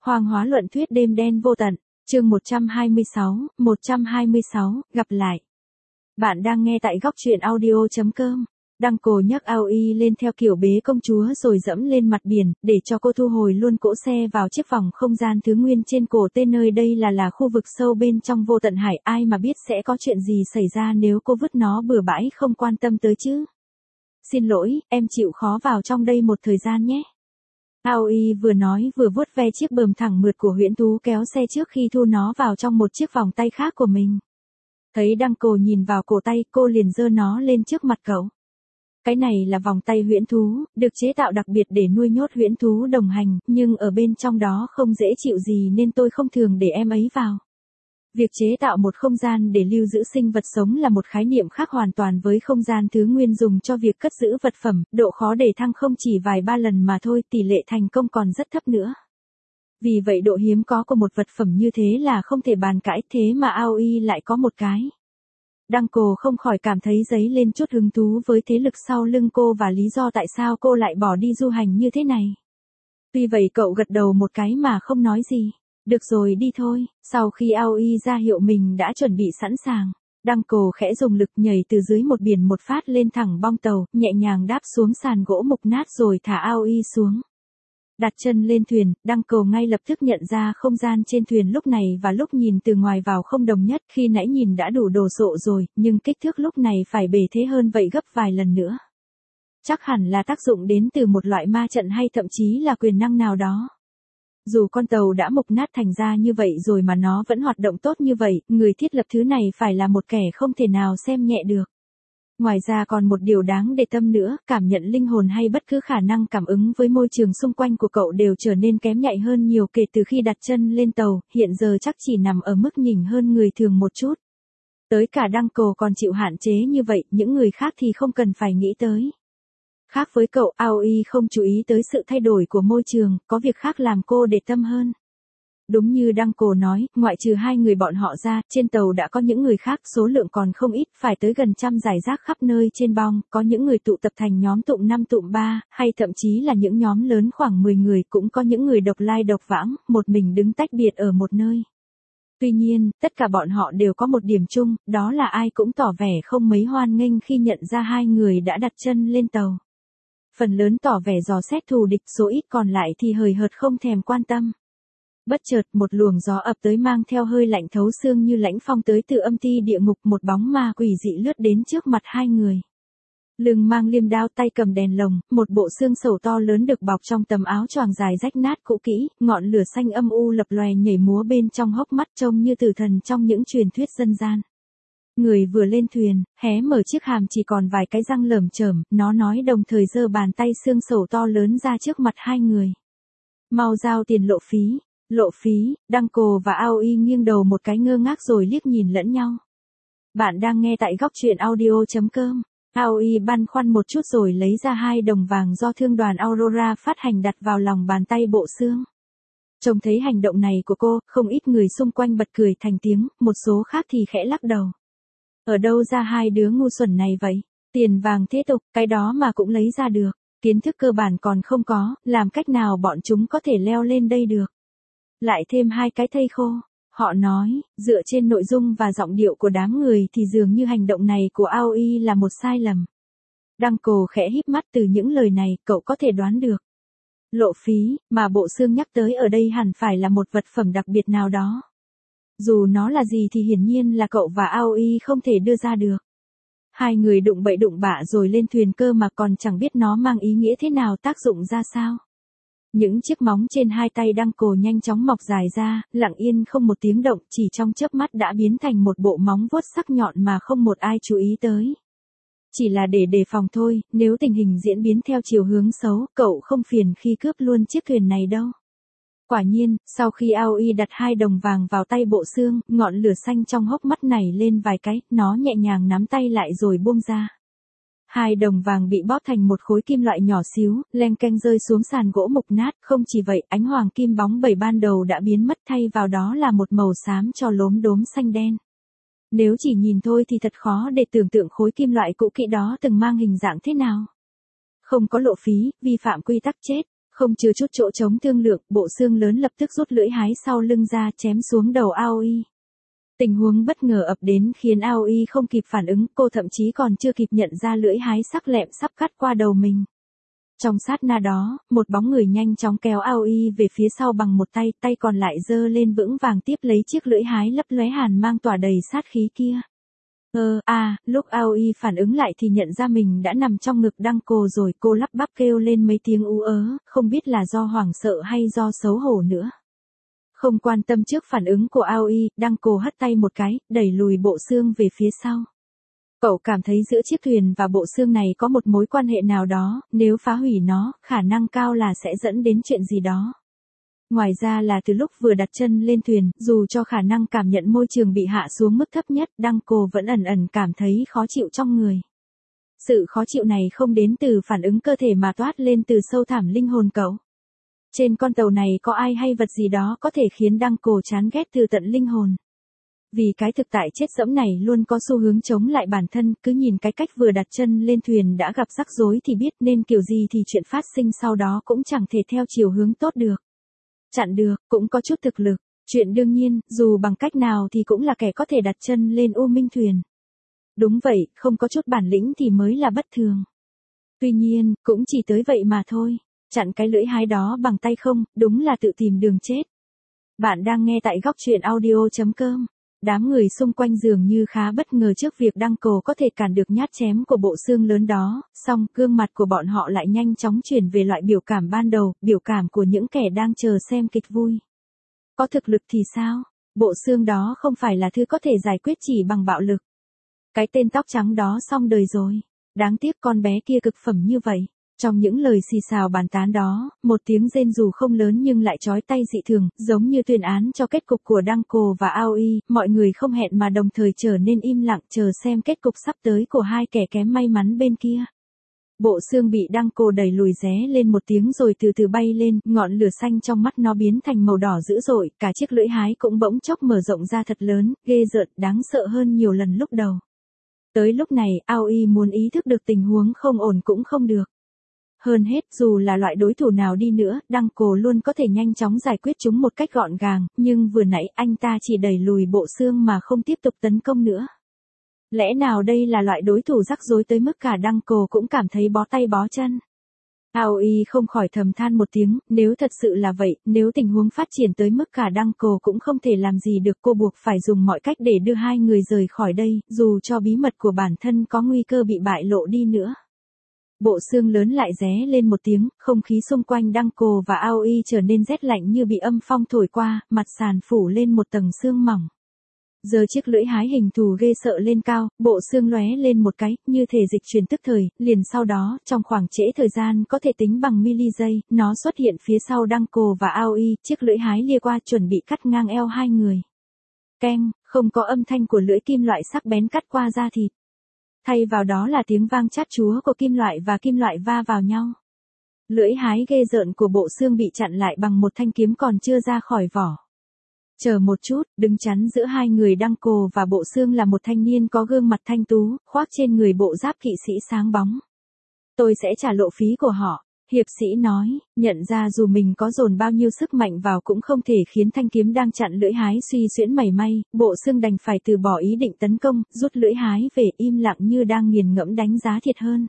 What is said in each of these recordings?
Hoang hóa luận thuyết đêm đen vô tận, chương 126, gặp lại. Bạn đang nghe tại góc truyện audio.com. Đăng Cổ nhấc Aoi lên theo kiểu bế công chúa rồi dẫm lên mặt biển, để cho cô thu hồi luôn cỗ xe vào chiếc vòng không gian thứ nguyên trên cổ tên, nơi đây là khu vực sâu bên trong vô tận hải, ai mà biết sẽ có chuyện gì xảy ra nếu cô vứt nó bừa bãi không quan tâm tới chứ. Xin lỗi, em chịu khó vào trong đây một thời gian nhé. Aoi vừa nói vừa vuốt ve chiếc bờm thẳng mượt của huyễn thú kéo xe trước khi thu nó vào trong một chiếc vòng tay khác của mình. Thấy Đăng Cổ nhìn vào cổ tay, cô liền giơ nó lên trước mặt cậu. Cái này là vòng tay huyễn thú, được chế tạo đặc biệt để nuôi nhốt huyễn thú đồng hành, nhưng ở bên trong đó không dễ chịu gì nên tôi không thường để em ấy vào. Việc chế tạo một không gian để lưu giữ sinh vật sống là một khái niệm khác hoàn toàn với không gian thứ nguyên dùng cho việc cất giữ vật phẩm, độ khó để thăng không chỉ vài ba lần mà thôi, tỷ lệ thành công còn rất thấp nữa. Vì vậy độ hiếm có của một vật phẩm như thế là không thể bàn cãi, thế mà Aoi lại có một cái. Đăng Cổ không khỏi cảm thấy dấy lên chút hứng thú với thế lực sau lưng cô và lý do tại sao cô lại bỏ đi du hành như thế này. Tuy vậy cậu gật đầu một cái mà không nói gì. Được rồi, đi thôi. Sau khi Aoi ra hiệu mình đã chuẩn bị sẵn sàng, Đăng Cổ khẽ dùng lực nhảy từ dưới một biển một phát lên thẳng bong tàu, nhẹ nhàng đáp xuống sàn gỗ mục nát rồi thả Aoi xuống. Đặt chân lên thuyền, Đăng Cổ ngay lập tức nhận ra không gian trên thuyền lúc này và lúc nhìn từ ngoài vào không đồng nhất, khi nãy nhìn đã đủ đồ sộ rồi, nhưng kích thước lúc này phải bề thế hơn vậy gấp vài lần nữa. Chắc hẳn là tác dụng đến từ một loại ma trận hay thậm chí là quyền năng nào đó. Dù con tàu đã mục nát thành ra như vậy rồi mà nó vẫn hoạt động tốt như vậy, người thiết lập thứ này phải là một kẻ không thể nào xem nhẹ được. Ngoài ra còn một điều đáng để tâm nữa, cảm nhận linh hồn hay bất cứ khả năng cảm ứng với môi trường xung quanh của cậu đều trở nên kém nhạy hơn nhiều kể từ khi đặt chân lên tàu, hiện giờ chắc chỉ nằm ở mức nhỉnh hơn người thường một chút. Tới cả Đăng Cổ còn chịu hạn chế như vậy, những người khác thì không cần phải nghĩ tới. Khác với cậu, Aoi không chú ý tới sự thay đổi của môi trường, có việc khác làm cô để tâm hơn. Đúng như Đăng Cổ nói, ngoại trừ hai người bọn họ ra, trên tàu đã có những người khác, số lượng còn không ít, phải tới gần trăm rải rác khắp nơi trên bong, có những người tụ tập thành nhóm tụm 5 tụm 3, hay thậm chí là những nhóm lớn khoảng 10 người, cũng có những người độc lai độc vãng, một mình đứng tách biệt ở một nơi. Tuy nhiên, tất cả bọn họ đều có một điểm chung, đó là ai cũng tỏ vẻ không mấy hoan nghênh khi nhận ra hai người đã đặt chân lên tàu. Phần lớn tỏ vẻ dò xét thù địch, số ít còn lại thì hời hợt không thèm quan tâm. Bất chợt một luồng gió ập tới mang theo hơi lạnh thấu xương như lãnh phong tới từ âm ti địa ngục, một bóng ma quỷ dị lướt đến trước mặt hai người. Lưng mang liêm đao, tay cầm đèn lồng, một bộ xương sầu to lớn được bọc trong tấm áo choàng dài rách nát cũ kỹ, ngọn lửa xanh âm u lập lòe nhảy múa bên trong hốc mắt trông như tử thần trong những truyền thuyết dân gian. Người vừa lên thuyền, hé mở chiếc hàm chỉ còn vài cái răng lởm chởm, nó nói đồng thời giơ bàn tay xương sầu to lớn ra trước mặt hai người. Mau giao tiền lộ phí. Lộ phí. Đăng Cổ và Aoi nghiêng đầu một cái ngơ ngác rồi liếc nhìn lẫn nhau. Bạn đang nghe tại góc truyện audio.com. Aoi băn khoăn một chút rồi lấy ra 2 đồng vàng do thương đoàn Aurora phát hành đặt vào lòng bàn tay bộ xương. Trông thấy hành động này của cô, không ít người xung quanh bật cười thành tiếng, một số khác thì khẽ lắc đầu. Ở đâu ra hai đứa ngu xuẩn này vậy? Tiền vàng thế tục, cái đó mà cũng lấy ra được. Kiến thức cơ bản còn không có, làm cách nào bọn chúng có thể leo lên đây được? Lại thêm 2 cái thây khô. Họ nói, dựa trên nội dung và giọng điệu của đám người thì dường như hành động này của Aoi là một sai lầm. Đăng Cổ khẽ híp mắt, từ những lời này, cậu có thể đoán được. Lộ phí, mà bộ xương nhắc tới ở đây hẳn phải là một vật phẩm đặc biệt nào đó. Dù nó là gì thì hiển nhiên là cậu và Aoi không thể đưa ra được. Hai người đụng bậy đụng bạ rồi lên thuyền cơ mà còn chẳng biết nó mang ý nghĩa thế nào, tác dụng ra sao. Những chiếc móng trên 2 tay Đăng Cổ nhanh chóng mọc dài ra, lặng yên không một tiếng động, chỉ trong chớp mắt đã biến thành một bộ móng vuốt sắc nhọn mà không một ai chú ý tới. Chỉ là để đề phòng thôi, nếu tình hình diễn biến theo chiều hướng xấu, cậu không phiền khi cướp luôn chiếc thuyền này đâu. Quả nhiên, sau khi Aoi đặt 2 đồng vàng vào tay bộ xương, ngọn lửa xanh trong hốc mắt này lên vài cái, nó nhẹ nhàng nắm tay lại rồi buông ra. 2 đồng vàng bị bóp thành một khối kim loại nhỏ xíu, leng keng rơi xuống sàn gỗ mục nát, không chỉ vậy, ánh hoàng kim bóng bẩy ban đầu đã biến mất, thay vào đó là một màu xám cho lốm đốm xanh đen. Nếu chỉ nhìn thôi thì thật khó để tưởng tượng khối kim loại cũ kỹ đó từng mang hình dạng thế nào. Không có lộ phí, vi phạm quy tắc chết. Không chừa chút chỗ trống thương lượng, bộ xương lớn lập tức rút lưỡi hái sau lưng ra chém xuống đầu Aoi. Tình huống bất ngờ ập đến khiến Aoi không kịp phản ứng, cô thậm chí còn chưa kịp nhận ra lưỡi hái sắc lẹm sắp cắt qua đầu mình. Trong sát na đó, một bóng người nhanh chóng kéo Aoi về phía sau bằng một tay, tay còn lại giơ lên vững vàng tiếp lấy chiếc lưỡi hái lấp lóe hàn mang tỏa đầy sát khí kia. Lúc Aoi phản ứng lại thì nhận ra mình đã nằm trong ngực Đăng-cô rồi, cô lắp bắp kêu lên mấy tiếng ú ớ, không biết là do hoảng sợ hay do xấu hổ nữa. Không quan tâm trước phản ứng của Aoi, Đăng-cô hất tay một cái, đẩy lùi bộ xương về phía sau. Cậu cảm thấy giữa chiếc thuyền và bộ xương này có một mối quan hệ nào đó, nếu phá hủy nó, khả năng cao là sẽ dẫn đến chuyện gì đó. Ngoài ra là từ lúc vừa đặt chân lên thuyền, dù cho khả năng cảm nhận môi trường bị hạ xuống mức thấp nhất, Đăng-cô vẫn ẩn ẩn cảm thấy khó chịu trong người. Sự khó chịu này không đến từ phản ứng cơ thể mà toát lên từ sâu thẳm linh hồn cậu. Trên con tàu này có ai hay vật gì đó có thể khiến Đăng-cô chán ghét từ tận linh hồn. Vì cái thực tại chết dẫm này luôn có xu hướng chống lại bản thân, cứ nhìn cái cách vừa đặt chân lên thuyền đã gặp rắc rối thì biết nên kiểu gì thì chuyện phát sinh sau đó cũng chẳng thể theo chiều hướng tốt được. Chặn được, cũng có chút thực lực. Chuyện đương nhiên, dù bằng cách nào thì cũng là kẻ có thể đặt chân lên U Minh thuyền. Đúng vậy, không có chút bản lĩnh thì mới là bất thường. Tuy nhiên, cũng chỉ tới vậy mà thôi. Chặn cái lưỡi hái đó bằng tay không, đúng là tự tìm đường chết. Bạn đang nghe tại góc truyện audio.com. Đám người xung quanh dường như khá bất ngờ trước việc Đăng-cô có thể cản được nhát chém của bộ xương lớn đó, song gương mặt của bọn họ lại nhanh chóng chuyển về loại biểu cảm ban đầu, biểu cảm của những kẻ đang chờ xem kịch vui. Có thực lực thì sao? Bộ xương đó không phải là thứ có thể giải quyết chỉ bằng bạo lực. Cái tên tóc trắng đó xong đời rồi. Đáng tiếc con bé kia cực phẩm như vậy. Trong những lời xì xào bàn tán đó, một tiếng rên dù không lớn nhưng lại chói tai dị thường, giống như tuyên án cho kết cục của Đăng-cô và Aoi, mọi người không hẹn mà đồng thời trở nên im lặng chờ xem kết cục sắp tới của hai kẻ kém may mắn bên kia. Bộ xương bị Đăng-cô đẩy lùi ré lên một tiếng rồi từ từ bay lên, ngọn lửa xanh trong mắt nó biến thành màu đỏ dữ dội, cả chiếc lưỡi hái cũng bỗng chốc mở rộng ra thật lớn, ghê rợn, đáng sợ hơn nhiều lần lúc đầu. Tới lúc này, Aoi muốn ý thức được tình huống không ổn cũng không được. Hơn hết, dù là loại đối thủ nào đi nữa, Đăng-cô luôn có thể nhanh chóng giải quyết chúng một cách gọn gàng, nhưng vừa nãy anh ta chỉ đẩy lùi bộ xương mà không tiếp tục tấn công nữa. Lẽ nào đây là loại đối thủ rắc rối tới mức cả Đăng-cô cũng cảm thấy bó tay bó chân? Aoi không khỏi thầm than một tiếng, nếu thật sự là vậy, nếu tình huống phát triển tới mức cả Đăng-cô cũng không thể làm gì được, cô buộc phải dùng mọi cách để đưa hai người rời khỏi đây, dù cho bí mật của bản thân có nguy cơ bị bại lộ đi nữa. Bộ xương lớn lại ré lên một tiếng, không khí xung quanh Đăng-cô và Aoi trở nên rét lạnh như bị âm phong thổi qua, mặt sàn phủ lên một tầng sương mỏng. Giờ chiếc lưỡi hái hình thù ghê sợ lên cao, bộ xương lóe lên một cái, như thể dịch chuyển tức thời, liền sau đó, trong khoảng trễ thời gian có thể tính bằng mili giây, nó xuất hiện phía sau Đăng-cô và Aoi, chiếc lưỡi hái lia qua chuẩn bị cắt ngang eo hai người. Keng, không có âm thanh của lưỡi kim loại sắc bén cắt qua da thịt. Thay vào đó là tiếng vang chát chúa của kim loại và kim loại va vào nhau. Lưỡi hái ghê rợn của bộ xương bị chặn lại bằng một thanh kiếm còn chưa ra khỏi vỏ. Chờ một chút, đứng chắn giữa hai người Đăng-cô và bộ xương là một thanh niên có gương mặt thanh tú, khoác trên người bộ giáp kỵ sĩ sáng bóng. Tôi sẽ trả lộ phí của họ, hiệp sĩ nói, nhận ra dù mình có dồn bao nhiêu sức mạnh vào cũng không thể khiến thanh kiếm đang chặn lưỡi hái suy xuyễn mảy may, bộ xương đành phải từ bỏ ý định tấn công, rút lưỡi hái về im lặng như đang nghiền ngẫm đánh giá thiệt hơn.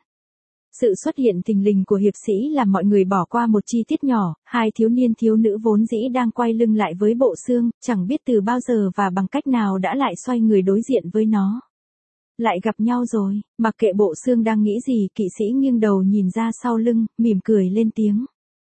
Sự xuất hiện thình lình của hiệp sĩ làm mọi người bỏ qua một chi tiết nhỏ, hai thiếu niên thiếu nữ vốn dĩ đang quay lưng lại với bộ xương, chẳng biết từ bao giờ và bằng cách nào đã lại xoay người đối diện với nó. Lại gặp nhau rồi, mặc kệ bộ xương đang nghĩ gì, kỵ sĩ nghiêng đầu nhìn ra sau lưng, mỉm cười lên tiếng.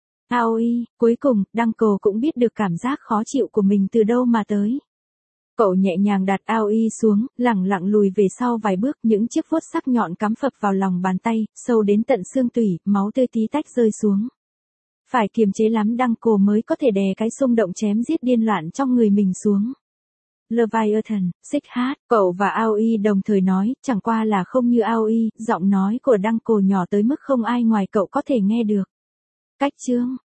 Aoi, cuối cùng, Đăng-cô cũng biết được cảm giác khó chịu của mình từ đâu mà tới. Cậu nhẹ nhàng đặt Aoi xuống, lẳng lặng lùi về sau vài bước, những chiếc vuốt sắc nhọn cắm phập vào lòng bàn tay, sâu đến tận xương tủy, máu tươi tí tách rơi xuống. Phải kiềm chế lắm Đăng-cô mới có thể đè cái xung động chém giết điên loạn trong người mình xuống. Leviathan, xích hát, cậu và Aoi đồng thời nói, chẳng qua là không như Aoi, giọng nói của Đăng-cô nhỏ tới mức không ai ngoài cậu có thể nghe được. Cách chương,